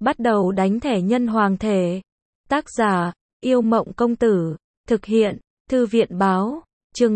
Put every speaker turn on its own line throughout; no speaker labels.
Bắt đầu đánh thẻ nhân hoàng thể. Tác giả, Yêu Mộng Công Tử. Thực hiện, Thư viện Báo. Chương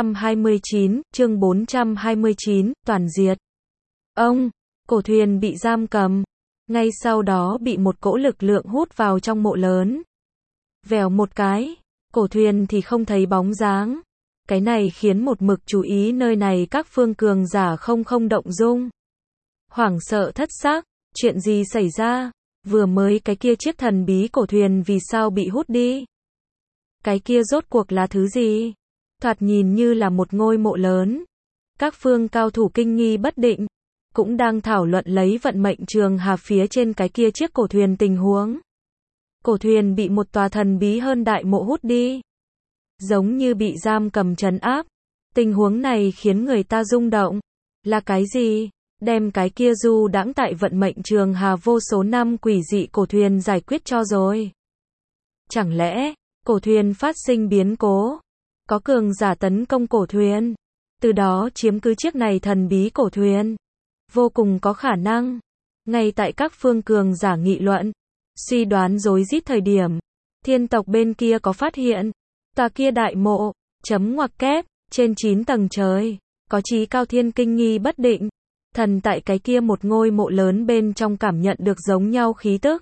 429, toàn diệt. Ông, cổ thuyền bị giam cầm. Ngay sau đó bị một cỗ lực lượng hút vào trong mộ lớn. Vèo một cái, cổ thuyền thì không thấy bóng dáng. Cái này khiến một mực chú ý nơi này các phương cường giả không động dung. Hoảng sợ thất xác, chuyện gì xảy ra? Vừa mới cái kia chiếc thần bí cổ thuyền vì sao bị hút đi? Cái kia rốt cuộc là thứ gì? Thoạt nhìn như là một ngôi mộ lớn. Các phương cao thủ kinh nghi bất định, cũng đang thảo luận lấy vận mệnh trường hà phía trên cái kia chiếc cổ thuyền tình huống. Cổ thuyền bị một tòa thần bí hơn đại mộ hút đi. Giống như bị giam cầm trấn áp. Tình huống này khiến người ta rung động. Là cái gì? Đem cái kia du đãng tại vận mệnh trường hà vô số năm quỷ dị cổ thuyền giải quyết cho rồi. Chẳng lẽ, cổ thuyền phát sinh biến cố? Có cường giả tấn công cổ thuyền, từ đó chiếm cứ chiếc này thần bí cổ thuyền. Vô cùng có khả năng. Ngay tại các phương cường giả nghị luận, suy đoán rối rít thời điểm, thiên tộc bên kia có phát hiện, tòa kia đại mộ, chấm ngoặc kép, trên 9 tầng trời, có Chí Cao Thiên kinh nghi bất định. Thần tại cái kia một ngôi mộ lớn bên trong cảm nhận được giống nhau khí tức.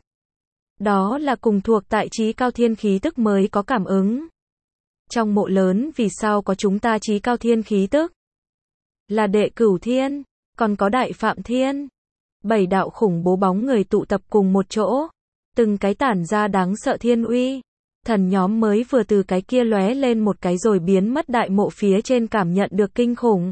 Đó là cùng thuộc tại Chí Cao Thiên khí tức mới có cảm ứng. Trong mộ lớn vì sao có chúng ta Chí Cao Thiên khí tức? Là Đệ Cửu Thiên, còn có Đại Phạm Thiên. 7 đạo khủng bố bóng người tụ tập cùng một chỗ, từng cái tản ra đáng sợ thiên uy. Thần nhóm mới vừa từ cái kia lóe lên một cái rồi biến mất đại mộ phía trên cảm nhận được kinh khủng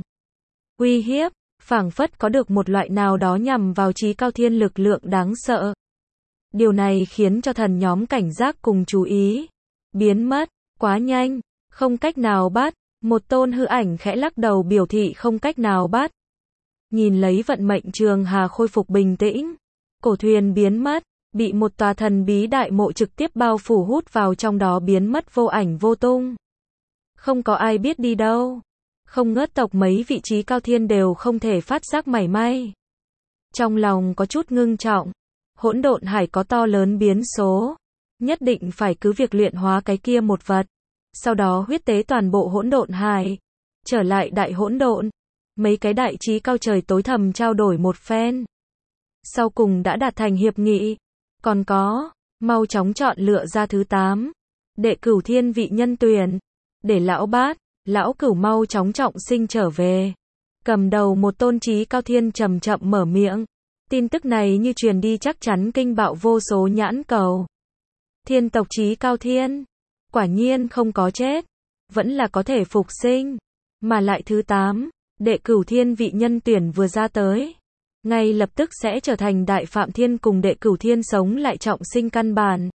uy hiếp, phảng phất có được một loại nào đó nhằm vào Chí Cao Thiên lực lượng đáng sợ. Điều này khiến cho thần nhóm cảnh giác cùng chú ý. Biến mất, quá nhanh, không cách nào bắt. Một tôn hư ảnh khẽ lắc đầu biểu thị không cách nào bắt. Nhìn lấy vận mệnh trường hà khôi phục bình tĩnh, cổ thuyền biến mất, bị một tòa thần bí đại mộ trực tiếp bao phủ hút vào trong đó biến mất vô ảnh vô tung. Không có ai biết đi đâu. Không ngớt tộc mấy vị trí cao thiên đều không thể phát giác mảy may. Trong lòng có chút ngưng trọng. Hỗn độn hải có to lớn biến số. Nhất định phải cứ việc luyện hóa cái kia một vật. Sau đó huyết tế toàn bộ hỗn độn hải. Trở lại đại hỗn độn. Mấy cái đại trí cao trời tối thầm trao đổi một phen. Sau cùng đã đạt thành hiệp nghị. Còn có, mau chóng chọn lựa ra thứ 8. Đệ Cửu Thiên vị nhân tuyển. Để lão bát, lão cửu mau chóng trọng sinh trở về. Cầm đầu một tôn Chí Cao Thiên chậm chậm mở miệng. Tin tức này như truyền đi chắc chắn kinh bạo vô số nhãn cầu. Thiên tộc Chí Cao Thiên, quả nhiên không có chết, vẫn là có thể phục sinh. Mà lại thứ 8, Đệ Cửu Thiên vị nhân tuyển vừa ra tới, ngay lập tức sẽ trở thành Đại Phạm Thiên cùng Đệ Cửu Thiên sống lại trọng sinh căn bản.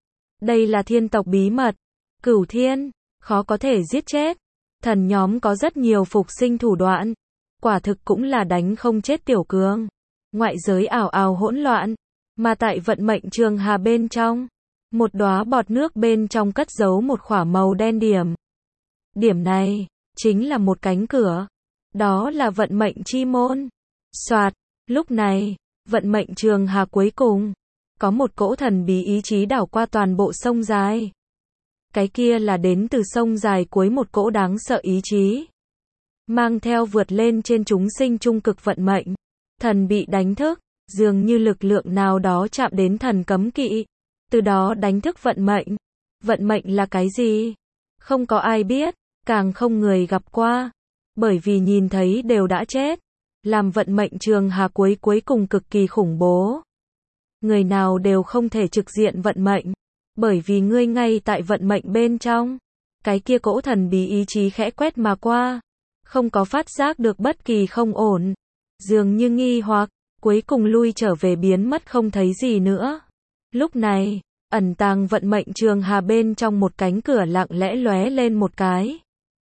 Đây là thiên tộc bí mật. Cửu Thiên, khó có thể giết chết. Thần nhóm có rất nhiều phục sinh thủ đoạn. Quả thực cũng là đánh không chết tiểu cường. Ngoại giới ảo ảo hỗn loạn. Mà tại vận mệnh trường hà bên trong, một đóa bọt nước bên trong cất giấu một khỏa màu đen điểm. Điểm này, chính là một cánh cửa. Đó là vận mệnh chi môn. Soạt, lúc này, vận mệnh trường hà cuối cùng, có một cỗ thần bí ý chí đảo qua toàn bộ sông dài. Cái kia là đến từ sông dài cuối một cỗ đáng sợ ý chí. Mang theo vượt lên trên chúng sinh trung cực vận mệnh. Thần bị đánh thức, dường như lực lượng nào đó chạm đến thần cấm kỵ. Từ đó đánh thức vận mệnh. Vận mệnh là cái gì? Không có ai biết, càng không người gặp qua. Bởi vì nhìn thấy đều đã chết. Làm vận mệnh trường hà cuối cùng cực kỳ khủng bố. Người nào đều không thể trực diện vận mệnh. Bởi vì ngươi ngay tại vận mệnh bên trong. Cái kia cỗ thần bí ý chí khẽ quét mà qua. Không có phát giác được bất kỳ không ổn. Dường như nghi hoặc, cuối cùng lui trở về biến mất không thấy gì nữa. Lúc này, ẩn tàng vận mệnh trường hà bên trong một cánh cửa lặng lẽ lóe lên một cái.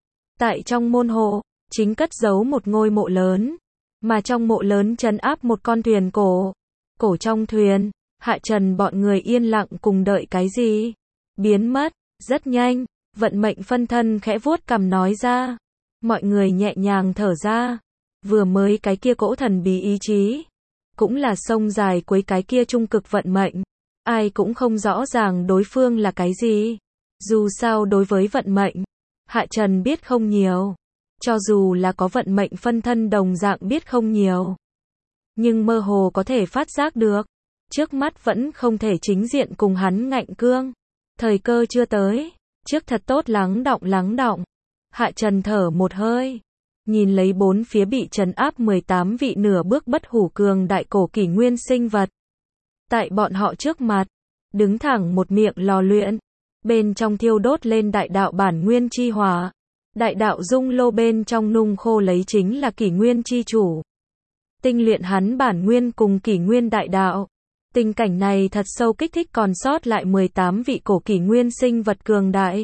Tại trong môn hộ, chính cất giấu một ngôi mộ lớn. Mà trong mộ lớn trấn áp một con thuyền cổ. Cổ trong thuyền, hạ trần bọn người yên lặng cùng đợi cái gì? Biến mất, rất nhanh, vận mệnh phân thân khẽ vuốt cằm nói ra. Mọi người nhẹ nhàng thở ra. Vừa mới cái kia cỗ thần bí ý chí. cũng là sông dài cuối cái kia trung cực vận mệnh. Ai cũng không rõ ràng đối phương là cái gì. Dù sao đối với vận mệnh, Hạ Trần biết không nhiều. Cho dù là có vận mệnh phân thân đồng dạng biết không nhiều. Nhưng mơ hồ có thể phát giác được. Trước mắt vẫn không thể chính diện cùng hắn ngạnh cương. Thời cơ chưa tới. Trước thật tốt lắng đọng. Hạ Trần thở một hơi. Nhìn lấy bốn phía bị trấn áp 18 vị nửa bước bất hủ cường đại cổ kỷ nguyên sinh vật. Tại bọn họ trước mặt, đứng thẳng một miệng lò luyện. Bên trong thiêu đốt lên đại đạo bản nguyên chi hỏa. Đại đạo dung lô bên trong nung khô lấy chính là kỷ nguyên chi chủ. Tinh luyện hắn bản nguyên cùng kỷ nguyên đại đạo. Tình cảnh này thật sâu kích thích còn sót lại 18 vị cổ kỷ nguyên sinh vật cường đại.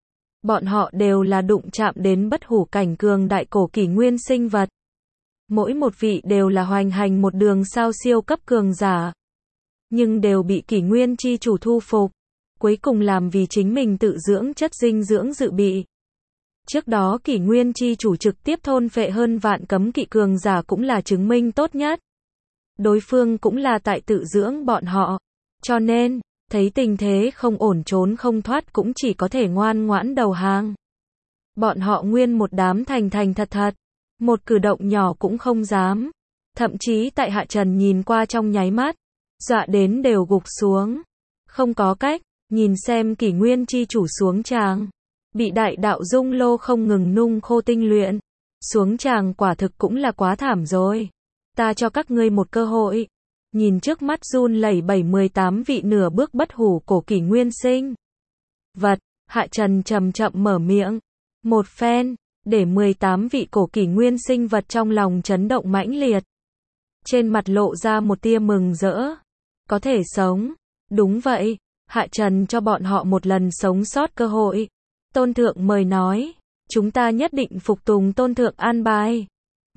Bọn họ đều là đụng chạm đến bất hủ cảnh cường đại cổ kỷ nguyên sinh vật. Mỗi một vị đều là hoành hành một đường sao siêu cấp cường giả. Nhưng đều bị kỷ nguyên chi chủ thu phục. Cuối cùng làm vì chính mình tự dưỡng chất dinh dưỡng dự bị. Trước đó kỷ nguyên chi chủ trực tiếp thôn phệ hơn vạn cấm kỵ cường giả cũng là chứng minh tốt nhất. Đối phương cũng là tại tự dưỡng bọn họ. Cho nên, thấy tình thế không ổn trốn không thoát cũng chỉ có thể ngoan ngoãn đầu hàng. Bọn họ nguyên một đám thành thật. Một cử động nhỏ cũng không dám. Thậm chí tại Hạ Trần nhìn qua trong nháy mắt. Dọa đến đều gục xuống. Không có cách, nhìn xem kỷ nguyên chi chủ xuống tràng. Bị đại đạo dung lô không ngừng nung khô tinh luyện. Xuống tràng quả thực cũng là quá thảm rồi. Ta cho các ngươi một cơ hội. Nhìn trước mắt run lẩy bẩy 18 vị nửa bước bất hủ cổ kỷ nguyên sinh vật, Hạ Trần chậm chậm mở miệng. Một phen, để 18 vị cổ kỷ nguyên sinh vật trong lòng chấn động mãnh liệt. Trên mặt lộ ra một tia mừng rỡ. Có thể sống. Đúng vậy, Hạ Trần cho bọn họ một lần sống sót cơ hội. Tôn thượng mời nói, chúng ta nhất định phục tùng tôn thượng an bài.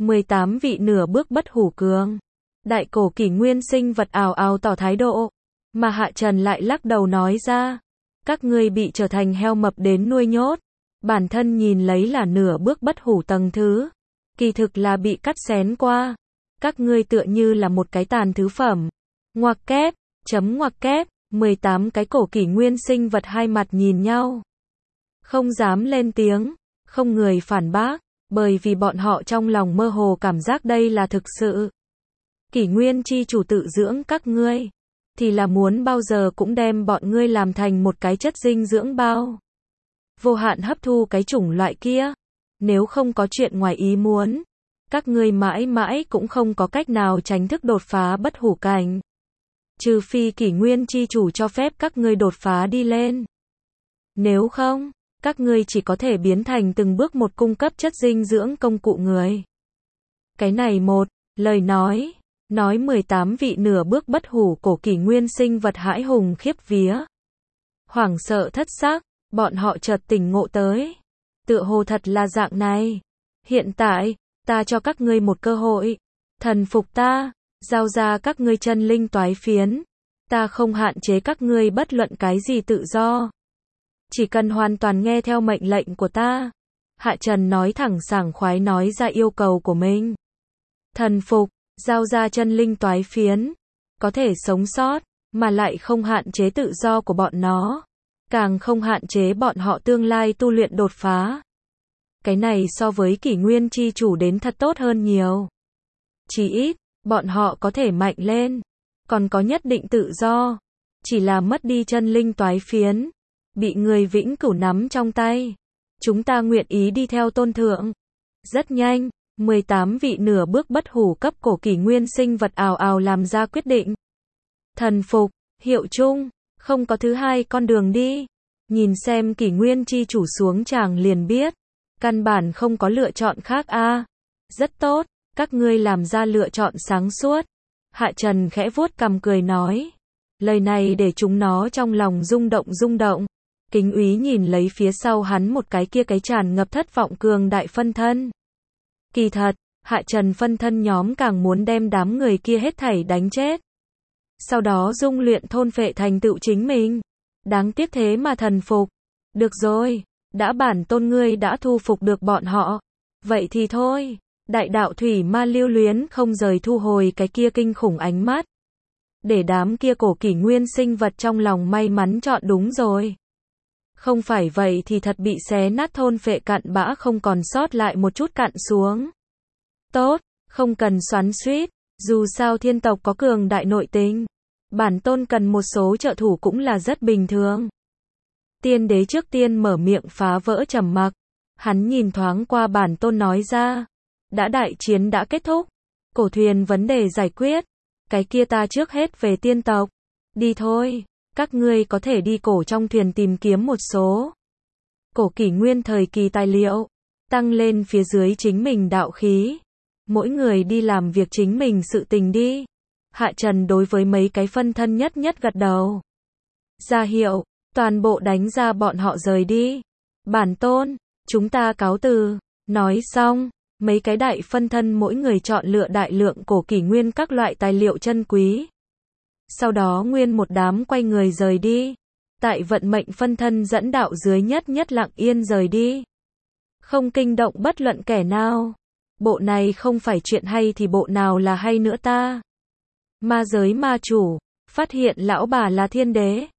18 vị nửa bước bất hủ cường. Đại cổ kỷ nguyên sinh vật ào ào tỏ thái độ. Mà Hạ Trần lại lắc đầu nói ra. Các ngươi bị trở thành heo mập đến nuôi nhốt. Bản thân nhìn lấy là nửa bước bất hủ tầng thứ. Kỳ thực là bị cắt xén qua. Các ngươi tựa như là một cái tàn thứ phẩm. Ngoặc kép, ngoặc kép, 18 cái cổ kỷ nguyên sinh vật hai mặt nhìn nhau. Không dám lên tiếng, không người phản bác, bởi vì bọn họ trong lòng mơ hồ cảm giác đây là thực sự. Kỷ nguyên chi chủ tự dưỡng các ngươi, thì là muốn bao giờ cũng đem bọn ngươi làm thành một cái chất dinh dưỡng bao. Vô hạn hấp thu cái chủng loại kia. Nếu không có chuyện ngoài ý muốn, các ngươi mãi mãi cũng không có cách nào tránh thức đột phá bất hủ cảnh. Trừ phi kỷ nguyên chi chủ cho phép các ngươi đột phá đi lên. Nếu không, các ngươi chỉ có thể biến thành từng bước một cung cấp chất dinh dưỡng công cụ người. Cái này một, lời nói 18 vị nửa bước bất hủ cổ kỷ nguyên sinh vật hãi hùng khiếp vía. Hoảng sợ thất xác, bọn họ chợt tỉnh ngộ tới. Tựa hồ thật là dạng này. Hiện tại, ta cho các ngươi một cơ hội. Thần phục ta, giao ra các ngươi chân linh toái phiến. Ta không hạn chế các ngươi bất luận cái gì tự do. Chỉ cần hoàn toàn nghe theo mệnh lệnh của ta. Hạ Trần nói thẳng sảng khoái nói ra yêu cầu của mình. Thần phục, giao ra chân linh toái phiến. Có thể sống sót, mà lại không hạn chế tự do của bọn nó. Càng không hạn chế bọn họ tương lai tu luyện đột phá. Cái này so với kỷ nguyên chi chủ đến thật tốt hơn nhiều. Chỉ ít, bọn họ có thể mạnh lên. Còn có nhất định tự do. Chỉ là mất đi chân linh toái phiến. Bị người vĩnh cửu nắm trong tay. Chúng ta nguyện ý đi theo tôn thượng. Rất nhanh, 18 vị nửa bước bất hủ cấp cổ kỷ nguyên sinh vật ào ào làm ra quyết định. Thần phục, hiệu chung, không có thứ hai con đường đi. Nhìn xem kỷ nguyên chi chủ xuống tràng liền biết. Căn bản không có lựa chọn khác a. Rất tốt, các ngươi làm ra lựa chọn sáng suốt. Hạ Trần khẽ vuốt cằm cười nói. Lời này để chúng nó trong lòng rung động. Kính úy nhìn lấy phía sau hắn một cái kia cái tràn ngập thất vọng cường đại phân thân. Kỳ thật, Hạ Trần phân thân nhóm càng muốn đem đám người kia hết thảy đánh chết. Sau đó dung luyện thôn phệ thành tựu chính mình. Đáng tiếc thế mà thần phục. Được rồi, đã bản tôn ngươi đã thu phục được bọn họ. Vậy thì thôi, Đại đạo thủy ma lưu luyến không rời thu hồi cái kia kinh khủng ánh mắt. Để đám kia cổ kỷ nguyên sinh vật trong lòng may mắn chọn đúng rồi. Không phải vậy thì thật bị xé nát thôn phệ cặn bã không còn sót lại một chút cặn xuống. Tốt, không cần xoắn xuýt, dù sao thiên tộc có cường đại nội tình. Bản tôn cần một số trợ thủ cũng là rất bình thường. Tiên đế trước tiên mở miệng phá vỡ trầm mặc. Hắn nhìn thoáng qua bản tôn nói ra. Đã đại chiến đã kết thúc. Cổ thuyền vấn đề giải quyết. Cái kia ta trước hết về tiên tộc. Đi thôi, các ngươi có thể đi cổ trong thuyền tìm kiếm một số cổ kỷ nguyên thời kỳ tài liệu. Tăng lên phía dưới chính mình đạo khí. Mỗi người đi làm việc chính mình sự tình đi. Hạ Trần đối với mấy cái phân thân nhất gật đầu. Ra hiệu, toàn bộ đánh ra bọn họ rời đi. Bản tôn, chúng ta cáo từ. Nói xong, mấy cái đại phân thân mỗi người chọn lựa đại lượng cổ kỷ nguyên các loại tài liệu chân quý. Sau đó nguyên một đám quay người rời đi. Tại vận mệnh phân thân dẫn đạo dưới nhất lặng yên rời đi. Không kinh động bất luận kẻ nào. Bộ này không phải chuyện hay thì bộ nào là hay nữa ta. Ma giới ma chủ, phát hiện lão bà là thiên đế.